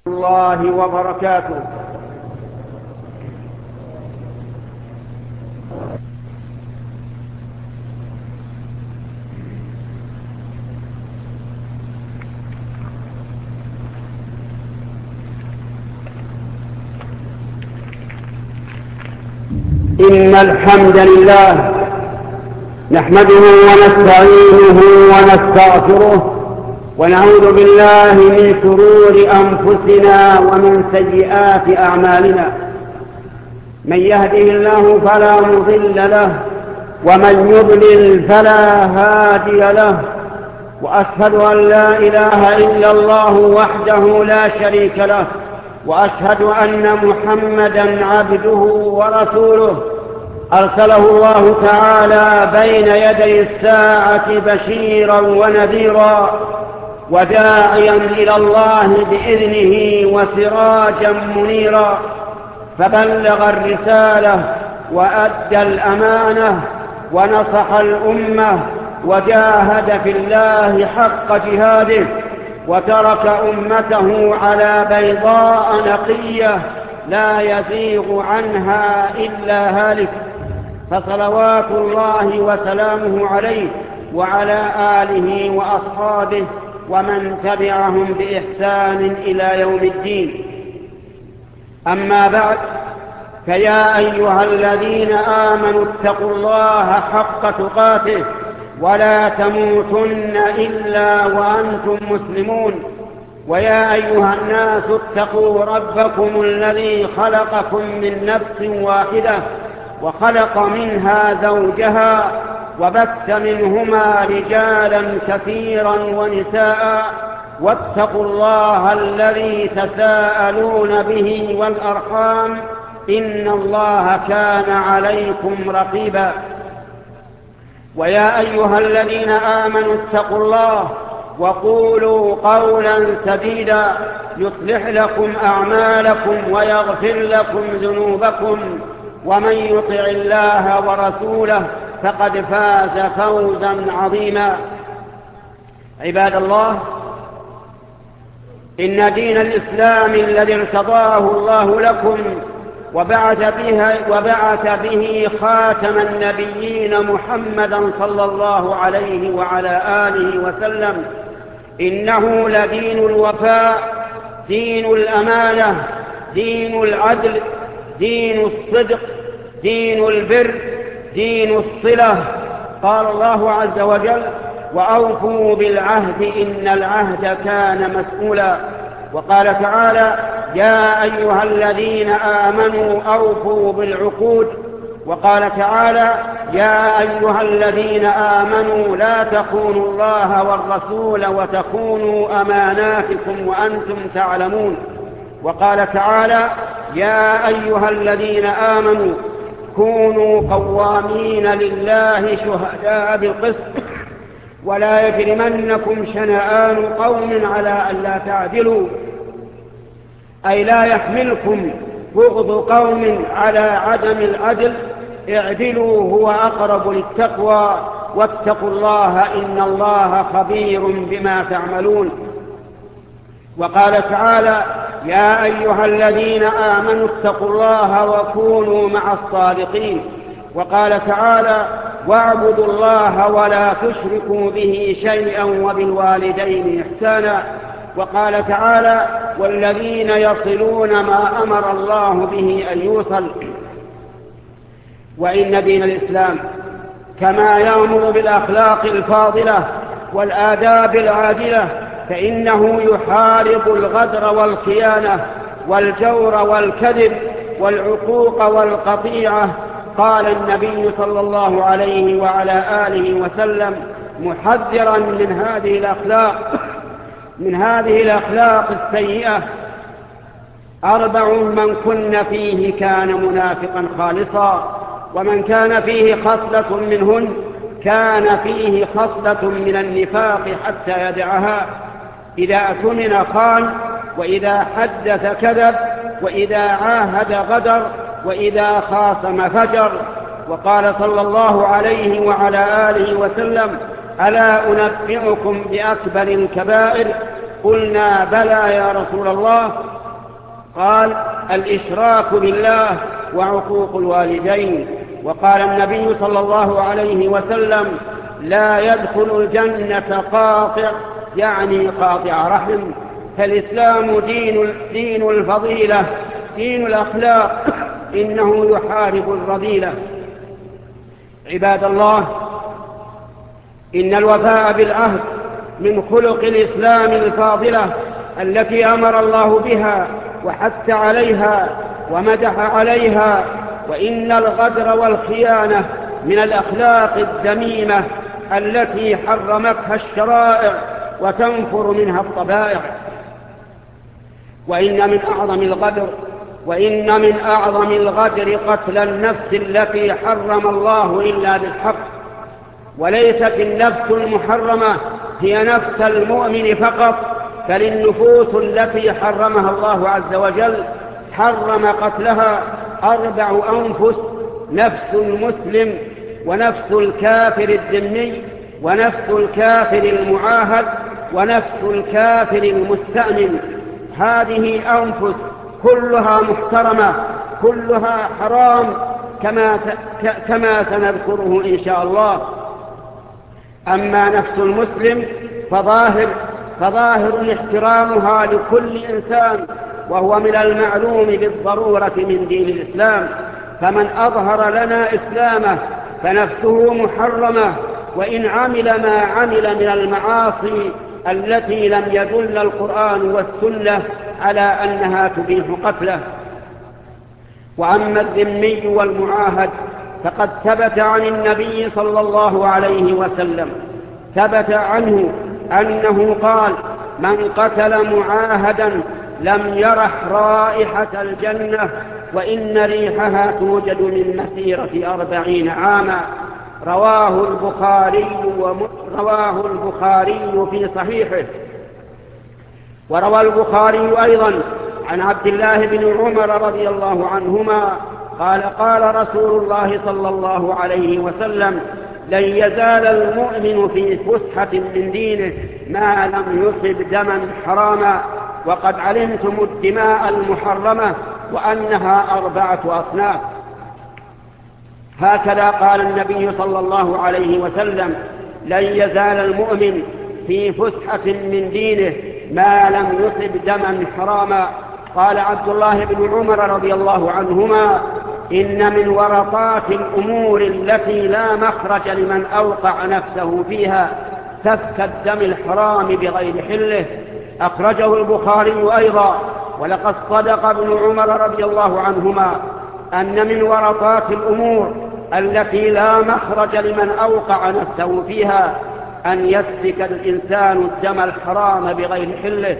الله وبركاته. إن الحمد لله نحمده ونستعينه ونستغفره ونعوذ بالله من شرور أنفسنا ومن سيئات أعمالنا. من يهده الله فلا مضل له ومن يضلل فلا هادي له، وأشهد أن لا إله إلا الله وحده لا شريك له، وأشهد أن محمدا عبده ورسوله أرسله الله تعالى بين يدي الساعة بشيرا ونذيرا وداعيا إلى الله بإذنه وسراجا منيرا، فبلغ الرسالة وأدى الأمانة ونصح الأمة وجاهد في الله حق جهاده، وترك أمته على بيضاء نقية لا يزيغ عنها إلا هالك، فصلوات الله وسلامه عليه وعلى آله وأصحابه ومن تبعهم بإحسان إلى يوم الدين. أما بعد، فيا أيها الذين آمنوا اتقوا الله حق تقاته ولا تموتن إلا وأنتم مسلمون. ويا أيها الناس اتقوا ربكم الذي خلقكم من نفس واحدة وخلق منها زوجها وبث منهما رجالا كثيرا ونساء، واتقوا الله الذي تساءلون به والأرحام إن الله كان عليكم رقيبا. ويا أيها الذين آمنوا اتقوا الله وقولوا قولا سديدا يصلح لكم أعمالكم ويغفر لكم ذنوبكم، ومن يطع الله ورسوله فقد فاز فوزا عظيما. عباد الله، إن دين الإسلام الذي ارتضاه الله لكم وبعث به خاتم النبيين محمدا صلى الله عليه وعلى آله وسلم، إنه لدين الوفاء، دين الأمانة، دين العدل، دين الصدق، دين البر، دين الصلة. قال الله عز وجل: وأوفوا بالعهد إن العهد كان مسؤولا. وقال تعالى: يا أيها الذين آمنوا أوفوا بالعقود. وقال تعالى: يا أيها الذين آمنوا لا تخونوا الله والرسول وتخونوا أماناتكم وأنتم تعلمون. وقال تعالى: يا أيها الذين آمنوا كونوا قوامين لله شهداء بالقسط ولا يجرمنكم شنآن قوم على ألا تعدلوا، أي لا يحملكم بغض قوم على عدم العدل، اعدلوا هو أقرب للتقوى واتقوا الله إن الله خبير بما تعملون. وقال تعالى: يا أيها الذين آمنوا اتقوا الله وكونوا مع الصادقين. وقال تعالى: واعبدوا الله ولا تشركوا به شيئا وبالوالدين إحسانا. وقال تعالى: والذين يصلون ما أمر الله به أن يوصل. وإن دين الإسلام كما يأمر بالأخلاق الفاضلة والآداب العادلة، فإنه يحارب الغدر والخيانة والجور والكذب والعقوق والقطيعة. قال النبي صلى الله عليه وعلى آله وسلم محذرا من هذه الأخلاق السيئة: 4 من كن فيه كان منافقا خالصا، ومن كان فيه خصلة منهن كان فيه خصلة من النفاق حتى يدعها: إذا اؤتمن خان، وإذا حدث كذب، وإذا عاهد غدر، وإذا خاصم فجر. وقال صلى الله عليه وعلى آله وسلم: ألا أنبئكم بأكبر الكبائر؟ قلنا: بلى يا رسول الله. قال: الإشراك بالله وعقوق الوالدين. وقال النبي صلى الله عليه وسلم: لا يدخل الجنة قاطع، يعني قاطع رحم. فالإسلام دين الفضيلة، دين الأخلاق، إنه يحارب الرذيلة. عباد الله، إن الوفاء بالعهد من خلق الإسلام الفاضلة التي أمر الله بها وحث عليها ومدح عليها. وإن الغدر والخيانة من الأخلاق الذميمة التي حرمتها الشرائع وتنفر منها الطبائع. وإن من أعظم الغدر قتل النفس التي حرم الله إلا بالحق. وليست النفس المحرمة هي نفس المؤمن فقط، بل النفوس التي حرمها الله عز وجل حرم قتلها 4 أنفس: نفس المسلم، ونفس الكافر الذمي، ونفس الكافر المعاهد، ونفس الكافر المستأمن. هذه أنفس كلها محترمة، كلها حرام، كما سنذكره إن شاء الله. أما نفس المسلم فظاهر احترامها لكل إنسان، وهو من المعلوم بالضرورة من دين الإسلام. فمن أظهر لنا إسلامه فنفسه محرمة، وإن عمل ما عمل من المعاصي التي لم يدل القرآن والسنة على أنها تبيح قتله. وأما الذمي والمعاهد فقد ثبت عن النبي صلى الله عليه وسلم، ثبت عنه أنه قال: من قتل معاهدا لم يرح رائحة الجنة، وإن ريحها توجد من مسيرة 40 عاما. رواه البخاري في صحيحه. وروى البخاري أيضا عن عبد الله بن عمر رضي الله عنهما قال: قال رسول الله صلى الله عليه وسلم: لن يزال المؤمن في فسحة من دينه ما لم يصب دما حراما، وقد علمتم الدماء المحرمة وأنها 4 أصناف. هكذا قال النبي صلى الله عليه وسلم: لن يزال المؤمن في فسحة من دينه ما لم يصب دما حراما. قال عبد الله بن عمر رضي الله عنهما: إن من ورطات الأمور التي لا مخرج لمن أوقع نفسه فيها سفك الدم الحرام بغير حله. أخرجه البخاري أيضا. ولقد صدق ابن عمر رضي الله عنهما أن من ورطات الأمور التي لا مخرج لمن أوقع نفسه فيها أن يسفك الإنسان الدم الحرام بغير حله.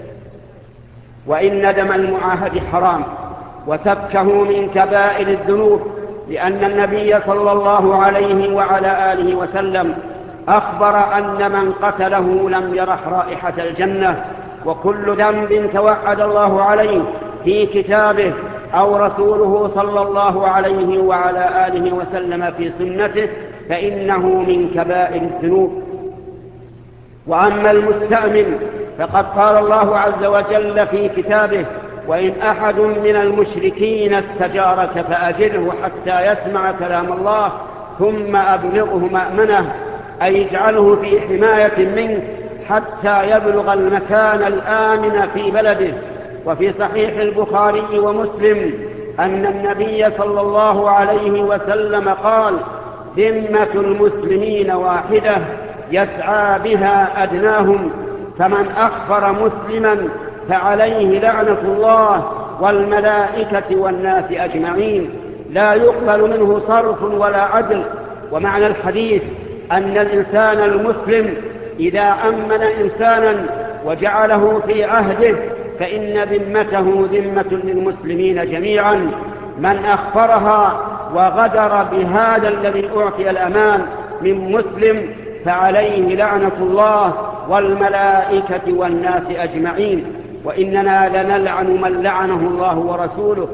وإن دم المعاهد حرام، وسفكه من كبائر الذنوب، لأن النبي صلى الله عليه وعلى آله وسلم أخبر أن من قتله لم يرح رائحة الجنة. وكل ذنب توعد الله عليه في كتابه أو رسوله صلى الله عليه وعلى آله وسلم في سنته فإنه من كبائر الذنوب. وأما المستأمن فقد قال الله عز وجل في كتابه: وإن أحد من المشركين استجارك فأجره حتى يسمع كلام الله ثم أبلغه مأمنه، أي اجعله في حماية منه حتى يبلغ المكان الآمن في بلده. وفي صحيح البخاري ومسلم أن النبي صلى الله عليه وسلم قال: ذمة المسلمين واحدة يسعى بها أدناهم، فمن أخفر مسلما فعليه لعنة الله والملائكة والناس أجمعين، لا يقبل منه صرف ولا عدل. ومعنى الحديث أن الإنسان المسلم إذا أمن إنسانا وجعله في عهده فإن ذمته ذمة للمسلمين جميعا. من أخفرها وغدر بهذا الذي أعطي الأمان من مسلم فعليه لعنة الله والملائكة والناس أجمعين. وإننا لنلعن من لعنه الله ورسوله،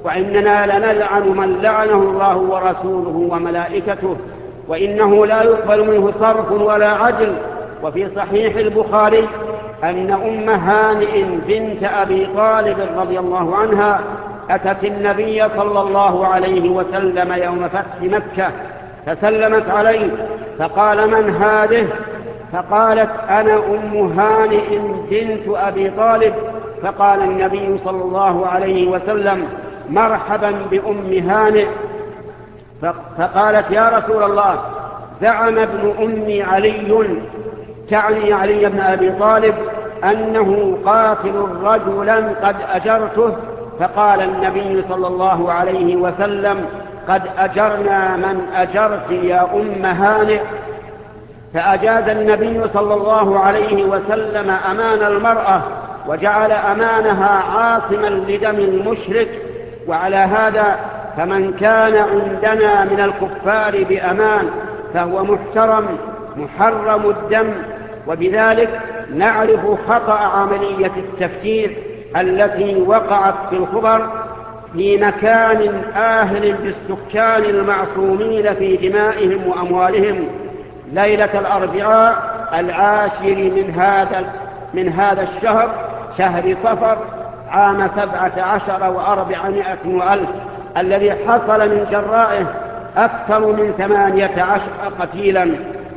وملائكته، وإنه لا يقبل منه صرف ولا عدل. وفي صحيح البخاري أن أم هانئ بنت أبي طالب رضي الله عنها أتت النبي صلى الله عليه وسلم يوم فتح مكة فسلمت عليه فقال: من هذه؟ فقالت: أنا أم هانئ بنت أبي طالب. فقال النبي صلى الله عليه وسلم: مرحبا بأم هانئ. فقالت: يا رسول الله، زعم ابن أمي علي، تعني علي بن أبي طالب، أنه قاتل رجلا قد أجرته. فقال النبي صلى الله عليه وسلم: قد أجرنا من أجرت يا أم هانئ. فأجاز النبي صلى الله عليه وسلم أمان المرأة وجعل أمانها عاصما لدم المشرك. وعلى هذا فمن كان عندنا من الكفار بأمان فهو محترم محرم الدم. وبذلك نعرف خطأ عملية التفجير التي وقعت في الخبر في مكان آهل بالسكان المعصومين في دمائهم وأموالهم ليلة الأربعاء 10 من هذا الشهر، شهر صفر، عام 17 و400 وألف، الذي حصل من جرائه أكثر من 18 قتيلا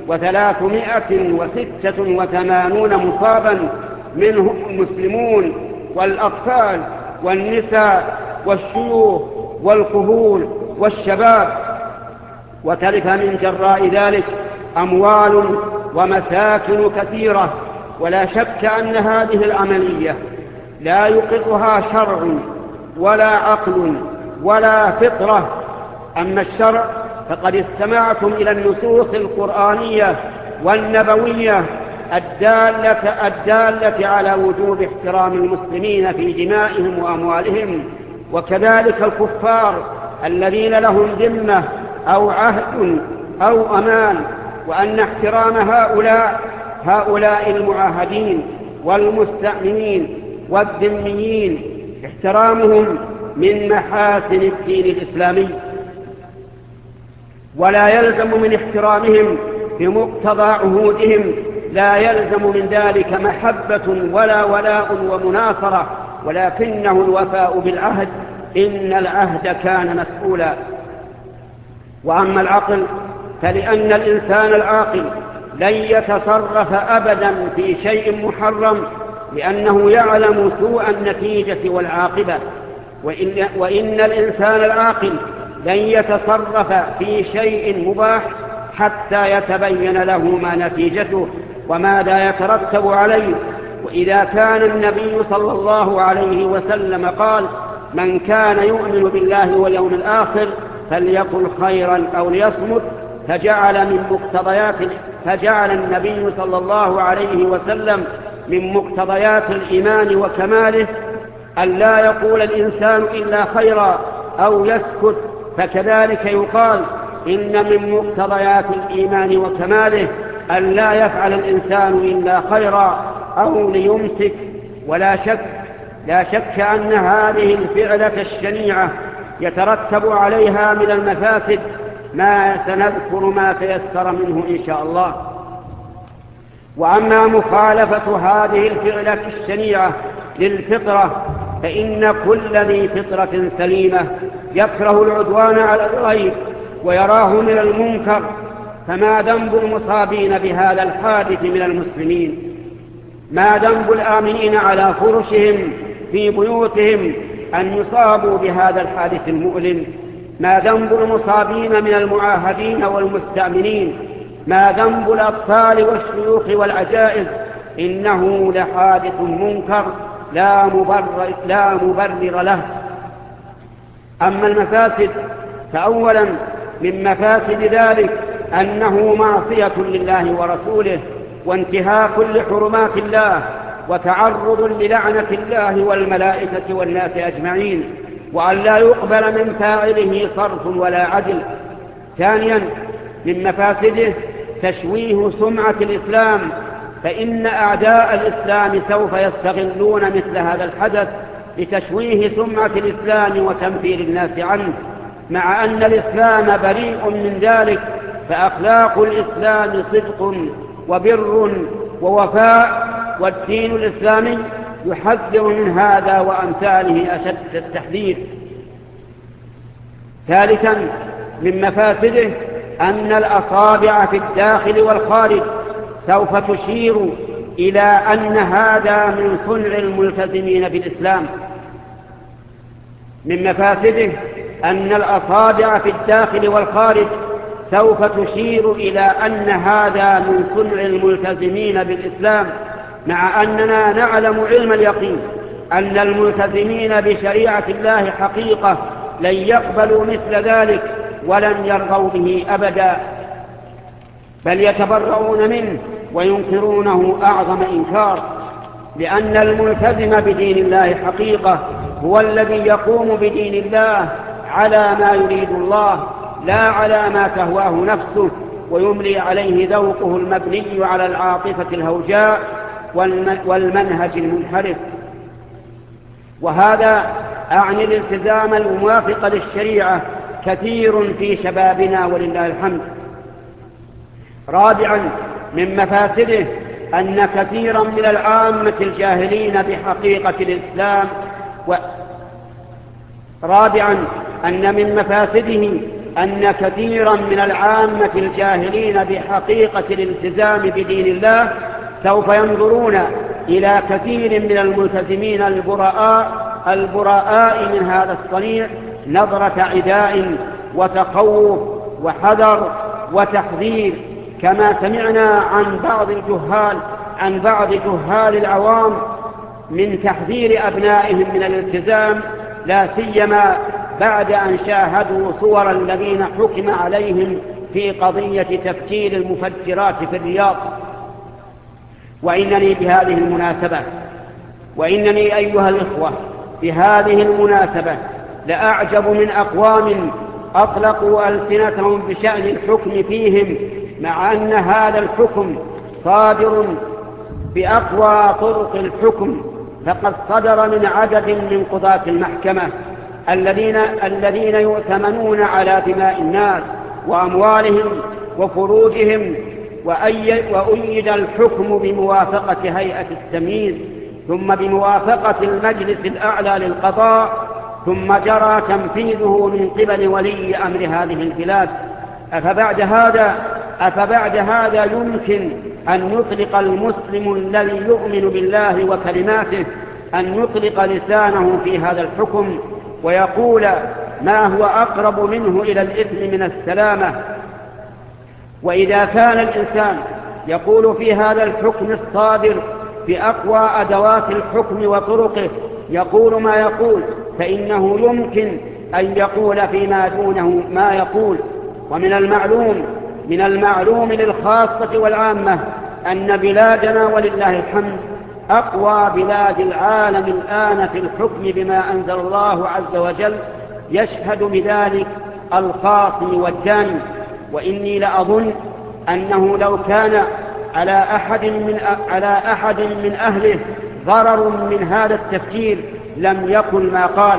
و386 مصابا، منهم المسلمون والأطفال والنساء والشيوخ والكهول والشباب. وتلف من جراء ذلك أموال ومساكن كثيرة. ولا شك أن هذه العملية لا يقرها شرع ولا عقل ولا فطرة. أما الشرع فقد استمعتم إلى النصوص القرآنية والنبوية الدالة على وجوب احترام المسلمين في دمائهم وأموالهم، وكذلك الكفار الذين لهم ذمة أو عهد أو أمان، وأن احترام هؤلاء المعاهدين والمستأمنين والذميين احترامهم من محاسن الدين الإسلامي، ولا يلزم من احترامهم بمقتضى عهودهم، لا يلزم من ذلك محبة ولا ولاء ومناصرة، ولكنه الوفاء بالعهد، إن العهد كان مسؤولا. وأما العقل فلأن الإنسان العاقل لن يتصرف أبدا في شيء محرم، لأنه يعلم سوء النتيجة والعاقبة. وإن الإنسان العاقل لن يتصرف في شيء مباح حتى يتبين له ما نتيجته وماذا يترتب عليه. وإذا كان النبي صلى الله عليه وسلم قال: من كان يؤمن بالله واليوم الآخر فليقل خيرا أو ليصمت، فجعل النبي صلى الله عليه وسلم من مقتضيات الإيمان وكماله أن لا يقول الإنسان إلا خيرا أو يسكت. فكذلك يقال إن من مقتضيات الإيمان وكماله أن لا يفعل الإنسان إلا خيرا أو ليمسك. لا شك أن هذه الفعلة الشنيعة يترتب عليها من المفاسد ما سنذكر ما تيسر منه إن شاء الله. وأما مخالفة هذه الفعلة الشنيعة للفطرة فإن كل ذي فطرة سليمة يكره العدوان على الغير ويراه من المنكر. فما ذنب المصابين بهذا الحادث من المسلمين؟ ما ذنب الآمنين على فرشهم في بيوتهم أن يصابوا بهذا الحادث المؤلم؟ ما ذنب المصابين من المعاهدين والمستأمنين؟ ما ذنب الأطفال والشيوخ والعجائز؟ إنه لحادث منكر لا مبرر له. أما المفاسد فأولا من مفاسد ذلك أنه معصية لله ورسوله وانتهاك لحرمات الله وتعرض للعنة الله والملائكة والناس أجمعين، وأن لا يقبل من فاعله صرف ولا عدل. ثانيا من مفاسده تشويه سمعة الإسلام، فإن أعداء الإسلام سوف يستغلون مثل هذا الحدث لتشويه سمعة الإسلام وتنفير الناس عنه، مع أن الإسلام بريء من ذلك، فأخلاق الإسلام صدق وبر ووفاء والدين الإسلامي يحذر من هذا وأمثاله أشد التحذير. ثالثا من مفاسده أن الأصابع في الداخل والخارج سوف تشير إلى أن هذا من صنع الملتزمين بالإسلام. من مفاسده أن الأصابع في الداخل والخارج سوف تشير إلى أن هذا من صنع الملتزمين بالإسلام، مع أننا نعلم علم اليقين أن الملتزمين بشريعة الله حقيقة لن يقبلوا مثل ذلك ولن يرضوا به أبدا، بل يتبرؤون منه وينكرونه أعظم إنكار، لأن الملتزم بدين الله حقيقة هو الذي يقوم بدين الله على ما يريد الله لا على ما تهواه نفسه ويملي عليه ذوقه المبني على العاطفة الهوجاء والمنهج المنحرف. وهذا أعني الالتزام الموافق للشريعة كثير في شبابنا ولله الحمد. رابعا من مفاسده أن كثيرا من العامة الجاهلين بحقيقة الإسلام رابعا أن من مفاسده أن كثيرا من العامة الجاهلين بحقيقة الالتزام بدين الله سوف ينظرون إلى كثير من الملتزمين البراء من هذا الصنيع نظرة عداء وتخوف وحذر وتحذير، كما سمعنا عن بعض جهال العوام من تحذير أبنائهم من الالتزام، لا سيما بعد أن شاهدوا صور الذين حكم عليهم في قضية تفجير المفجرات في الرياض. وإنني أيها الإخوة بهذه المناسبة لأعجب من أقوام أطلقوا ألسنتهم بشأن الحكم فيهم، مع أن هذا الحكم صادر بأقوى طرق الحكم، فقد صدر من عدد من قضاة المحكمة الذين يؤتمنون على دماء الناس وأموالهم وفروجهم، وأيد الحكم بموافقة هيئة التمييز ثم بموافقة المجلس الأعلى للقضاء، ثم جرى تنفيذه من قبل ولي أمر هذه البلاد. أفبعد هذا يمكن أن يطلق المسلم الذي يؤمن بالله وكلماته أن يطلق لسانه في هذا الحكم ويقول ما هو أقرب منه إلى الإثم من السلامة؟ وإذا كان الإنسان يقول في هذا الحكم الصادر بأقوى أدوات الحكم وطرقه يقول ما يقول، فإنه يمكن أن يقول فيما دونه ما يقول. ومن المعلوم للخاصة والعامة أن بلادنا ولله الحمد أقوى بلاد العالم الآن في الحكم بما أنزل الله عز وجل، يشهد بذلك الخاصم والجاني. وإني لأظن أنه لو كان على أحد من أهله ضرر من هذا التفكير لم يقل ما قال.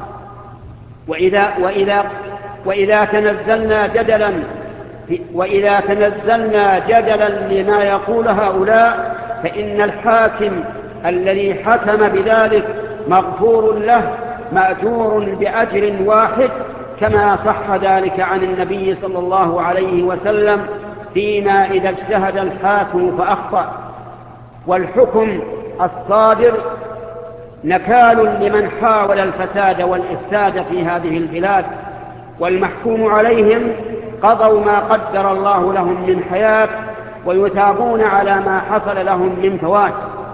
وإذا تنزلنا جدلا لما يقول هؤلاء، فإن الحاكم الذي حكم بذلك مغفور له مأجور بأجر واحد، كما صح ذلك عن النبي صلى الله عليه وسلم فيما إذا اجتهد الحاكم فأخطأ. والحكم الصادر نكال لمن حاول الفساد والإفساد في هذه البلاد، والمحكوم عليهم قضوا ما قدر الله لهم من حياة ويثابون على ما حصل لهم من فوات.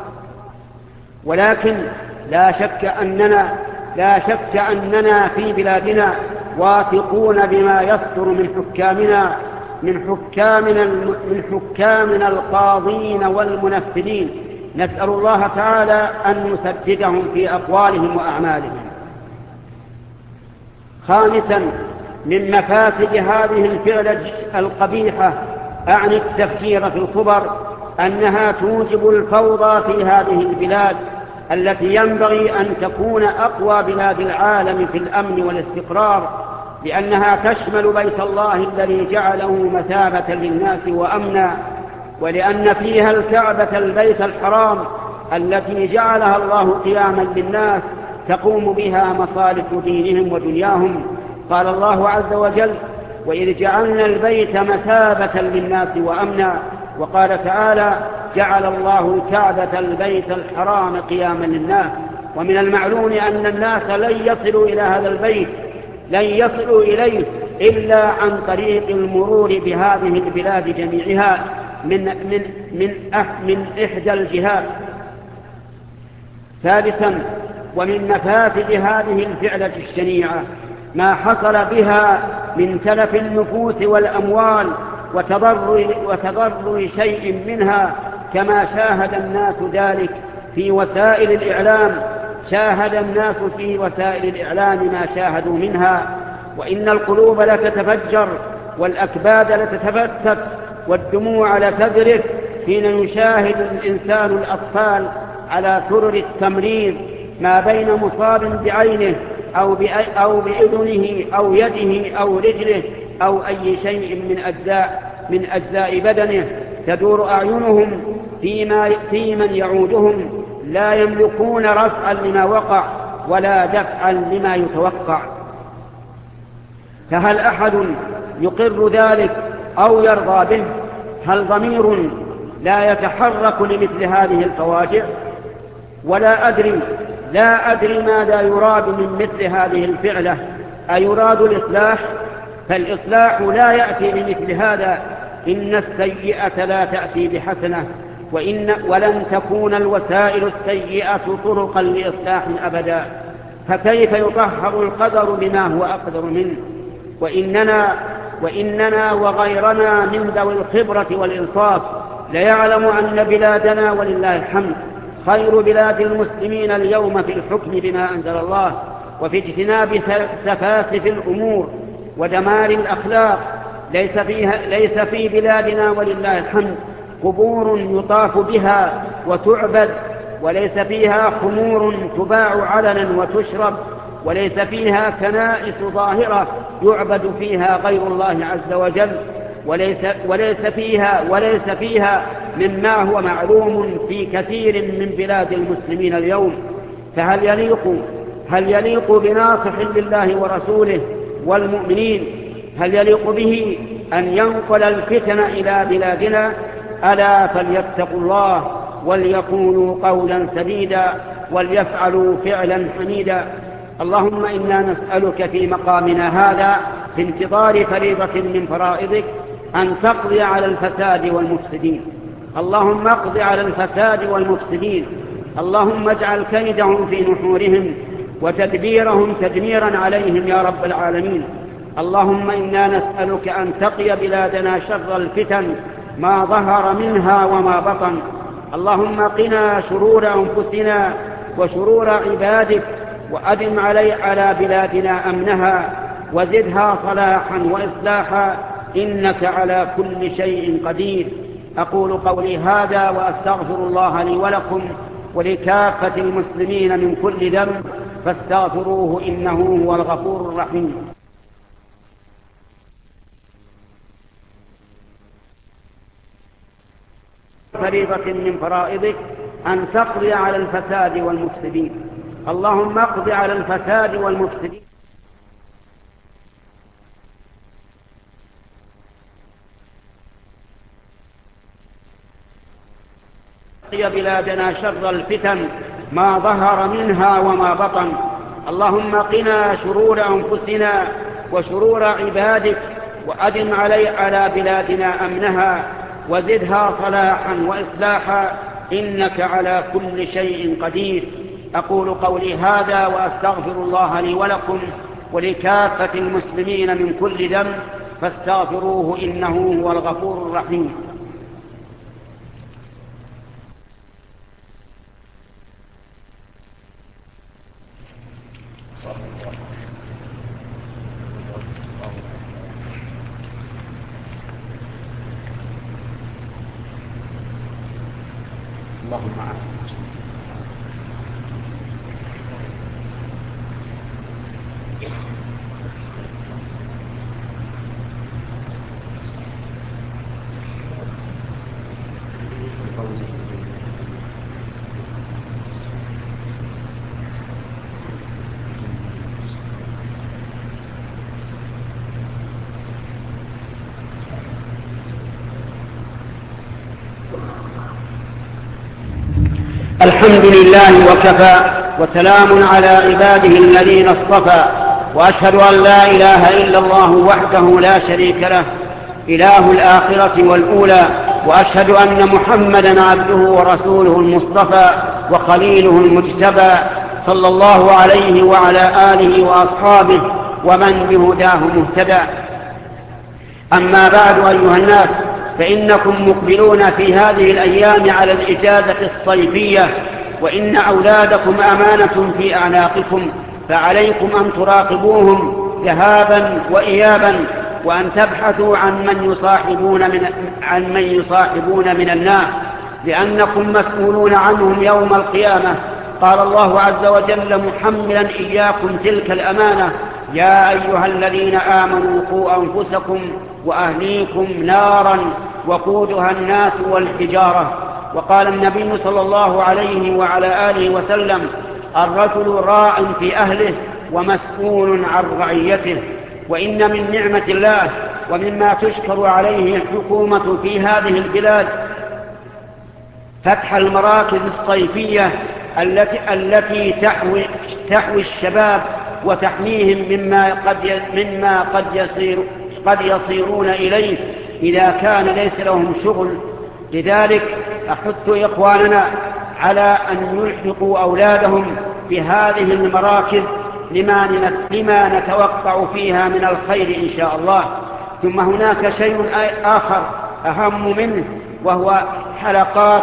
ولكن لا شك أننا في بلادنا واثقون بما يصدر من حكامنا القاضين والمنفذين، نسأل الله تعالى أن يسددهم في أقوالهم وأعمالهم. خامسا من مفاسد هذه الفعلة القبيحة أعني التفكير في الخبر أنها توجب الفوضى في هذه البلاد التي ينبغي أن تكون أقوى بلاد العالم في الأمن والاستقرار، لأنها تشمل بيت الله الذي جعله مثابة للناس وأمنا، ولأن فيها الكعبة البيت الحرام التي جعلها الله قياما للناس تقوم بها مصالح دينهم ودنياهم. قال الله عز وجل: وإذ جعلنا البيت مثابة للناس وأمنا. وقال تعالى: جعل الله الكعبة البيت الحرام قياما للناس. ومن المعلوم أن الناس لن يصلوا إلى هذا البيت، لن يصلوا إليه إلا عن طريق المرور بهذه البلاد جميعها من إحدى الجهات. ثالثا، ومن مفاسد هذه الفعلة الشنيعة ما حصل بها من تلف النفوس والأموال وتضرر شيء منها، كما شاهد الناس ذلك في وسائل الإعلام. شاهد الناس في وسائل الإعلام ما شاهدوا منها. وإن القلوب لتتفجر والأكباد لتتفتت والدموع لتذرف حين يشاهد الإنسان الأطفال على سرر التمريض ما بين مصاب بعينه أو بأذنه أو يده أو رجله أو أي شيء من أجزاء بدنه، تدور أعينهم في من يعودهم لا يملكون رفعا لما وقع ولا دفعا لما يتوقع. فهل أحد يقر ذلك أو يرضى به؟ هل ضمير لا يتحرك لمثل هذه الفواجع؟ لا أدري ماذا يراد من مثل هذه الفعلة. أيراد الإصلاح؟ فالإصلاح لا يأتي بمثل هذا. إن السيئة لا تأتي بحسنة، ولن تكون الوسائل السيئة طرقا لإصلاح أبدا. فكيف يطهر القدر بما هو أقدر منه؟ وإننا وغيرنا من ذوي الخبرة والإنصاف ليعلم أن بلادنا ولله الحمد خير بلاد المسلمين اليوم في الحكم بما أنزل الله، وفي اجتناب سفاسف الأمور ودمار الأخلاق. ليس في بلادنا ولله الحمد قبور يطاف بها وتعبد، وليس فيها خمور تباع علنا وتشرب، وليس فيها كنائس ظاهرة يعبد فيها غير الله عز وجل، وليس فيها مما هو معلوم في كثير من بلاد المسلمين اليوم. فهل يليق بناصح لله ورسوله والمؤمنين، هل يليق به أن ينقل الفتن إلى بلادنا؟ ألا فليتقوا الله وليقولوا قولا سديدا وليفعلوا فعلا حميدا. اللهم إنا نسألك في مقامنا هذا في انتظار فريضة من فرائضك أن تقضي على الفساد والمفسدين. اللهم اقض على الفساد والمفسدين. اللهم اجعل كيدهم في نحورهم وتدبيرهم تدميرا عليهم يا رب العالمين. اللهم إنا نسألك أن تقي بلادنا شر الفتن ما ظهر منها وما بطن. اللهم قنا شرور أنفسنا وشرور عبادك، وأدم على بلادنا أمنها وزدها صلاحا وإصلاحا، إنك على كل شيء قدير. أقول قولي هذا وأستغفر الله لي ولكم ولكافة المسلمين من كل ذنب فاستغفروه إنه هو الغفور الرحيم. فريضة من فرائضك أن تقضي على الفساد والمفسدين. اللهم اقض على الفساد والمفسدين. قضي بلادنا شر الفتن ما ظهر منها وما بطن. اللهم قنا شرور أنفسنا وشرور عبادك، وأدم على بلادنا أمنها وزدها صلاحا وإصلاحا، إنك على كل شيء قدير. أقول قولي هذا وأستغفر الله لي ولكم ولكافة المسلمين من كل ذنب فاستغفروه إنه هو الغفور الرحيم. اللهم عافية. الحمد لله وكفى، وسلام على عباده الذين اصطفى، وأشهد أن لا إله إلا الله وحده لا شريك له إله الآخرة والأولى، وأشهد أن محمدا عبده ورسوله المصطفى وخليله المجتبى، صلى الله عليه وعلى آله وأصحابه ومن بهداه مهتدى. أما بعد أيها الناس، فإنكم مقبلون في هذه الأيام على الإجازة الصيفية، وإن أولادكم أمانة في أعناقكم، فعليكم أن تراقبوهم ذهابا وإيابا، وأن تبحثوا عن من يصاحبون من الناس، لأنكم مسؤولون عنهم يوم القيامة. قال الله عز وجل محملا إياكم تلك الأمانة: يا أيها الذين آمنوا قوا أنفسكم وأهليكم نارا وقودها الناس والحجارة. وقال النبي صلى الله عليه وعلى آله وسلم: الرجل راع في أهله ومسؤول عن رعيته. وإن من نعمة الله ومما تشكر عليه الحكومة في هذه البلاد فتح المراكز الصيفية التي تحوي الشباب وتحميهم مما قد يصيرون إليه إذا كان ليس لهم شغل. لذلك أحث إخواننا على أن يلحقوا أولادهم بهذه المراكز لما نتوقع فيها من الخير إن شاء الله. ثم هناك شيء آخر أهم منه، وهو حلقات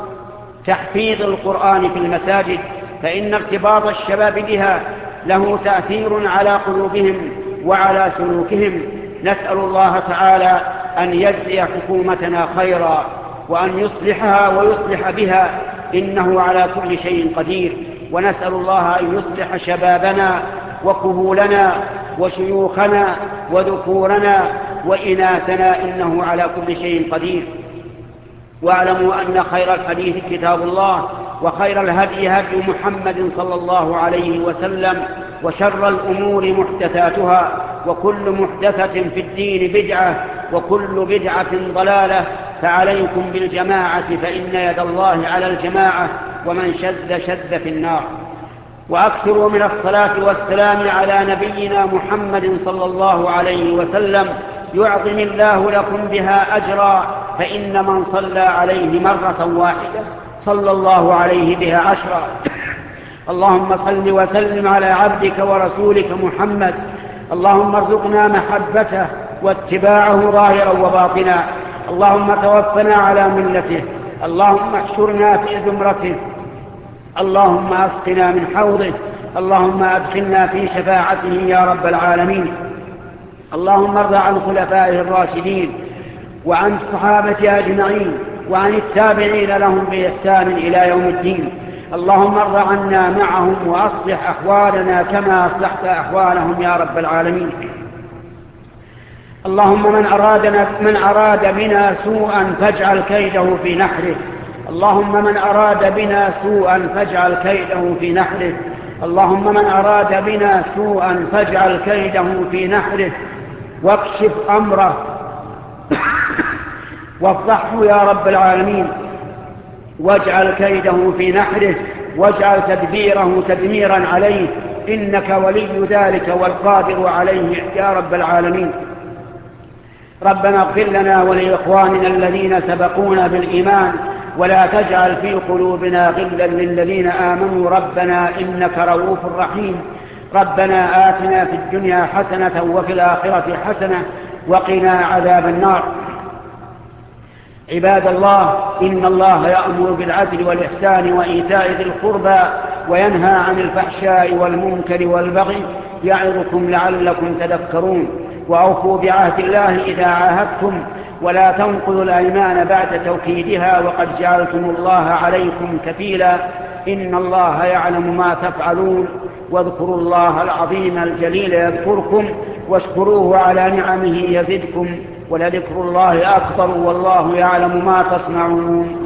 تحفيظ القرآن في المساجد، فإن ارتباط الشباب بها له تأثير على قلوبهم وعلى سلوكهم. نسأل الله تعالى أن يجزي حكومتنا خيرا، وأن يصلحها ويصلح بها، إنه على كل شيء قدير. ونسأل الله أن يصلح شبابنا وكهولنا وشيوخنا وذكورنا وإناثنا، إنه على كل شيء قدير. واعلموا أن خير الحديث كتاب الله، وخير الهدي هدي محمد صلى الله عليه وسلم، وشر الأمور محدثاتها، وكل محدثة في الدين بدعة، وكل بدعة ضلالة. فعليكم بالجماعة، فإن يد الله على الجماعة، ومن شذ في النار. وأكثروا من الصلاة والسلام على نبينا محمد صلى الله عليه وسلم، يعظم الله لكم بها أجرا، فإن من صلى عليه مرة واحدة صلى الله عليه بها 10. اللهم صل وسلم على عبدك ورسولك محمد. اللهم ارزقنا محبته واتباعه ظاهرا وباطنا. اللهم توفنا على ملته. اللهم احشرنا في زمرته. اللهم اسقنا من حوضه. اللهم ادخلنا في شفاعته يا رب العالمين. اللهم ارض عن خلفائه الراشدين وعن الصحابة أجمعين وعن التابعين لهم بإحسان إلى يوم الدين. اللهم ارض عنا معهم وأصلح أحوالنا كما أصلحت أحوالهم يا رب العالمين. اللهم من أراد بنا سوءا فاجعل كيده في نحره. اللهم من أراد بنا سوءا فاجعل كيده في نحره. اللهم من أراد بنا سوءا فاجعل كيده في نحره، واكشف أمره وافضحه يا رب العالمين، واجعل كيده في نحره، واجعل تدبيره تدميرا عليه، إنك ولي ذلك والقادر عليه يا رب العالمين. ربنا اغفر لنا ولإخواننا الذين سبقونا بالإيمان، ولا تجعل في قلوبنا غلا للذين آمنوا ربنا إنك رؤوف رحيم. ربنا آتنا في الدنيا حسنة وفي الآخرة حسنة وقنا عذاب النار. عباد الله، إن الله يأمر بالعدل والإحسان وإيتاء ذي القربى، وينهى عن الفحشاء والمنكر والبغي، يعظكم لعلكم تذكرون. وأوفوا بعهد الله إذا عاهدتم، ولا تنقضوا الأيمان بعد توكيدها، وقد جعلتم الله عليكم كفيلا، إن الله يعلم ما تفعلون. واذكروا الله العظيم الجليل يذكركم، واشكروه على نعمه يزدكم، ولذكر الله أكبر، والله يعلم ما تصنعون.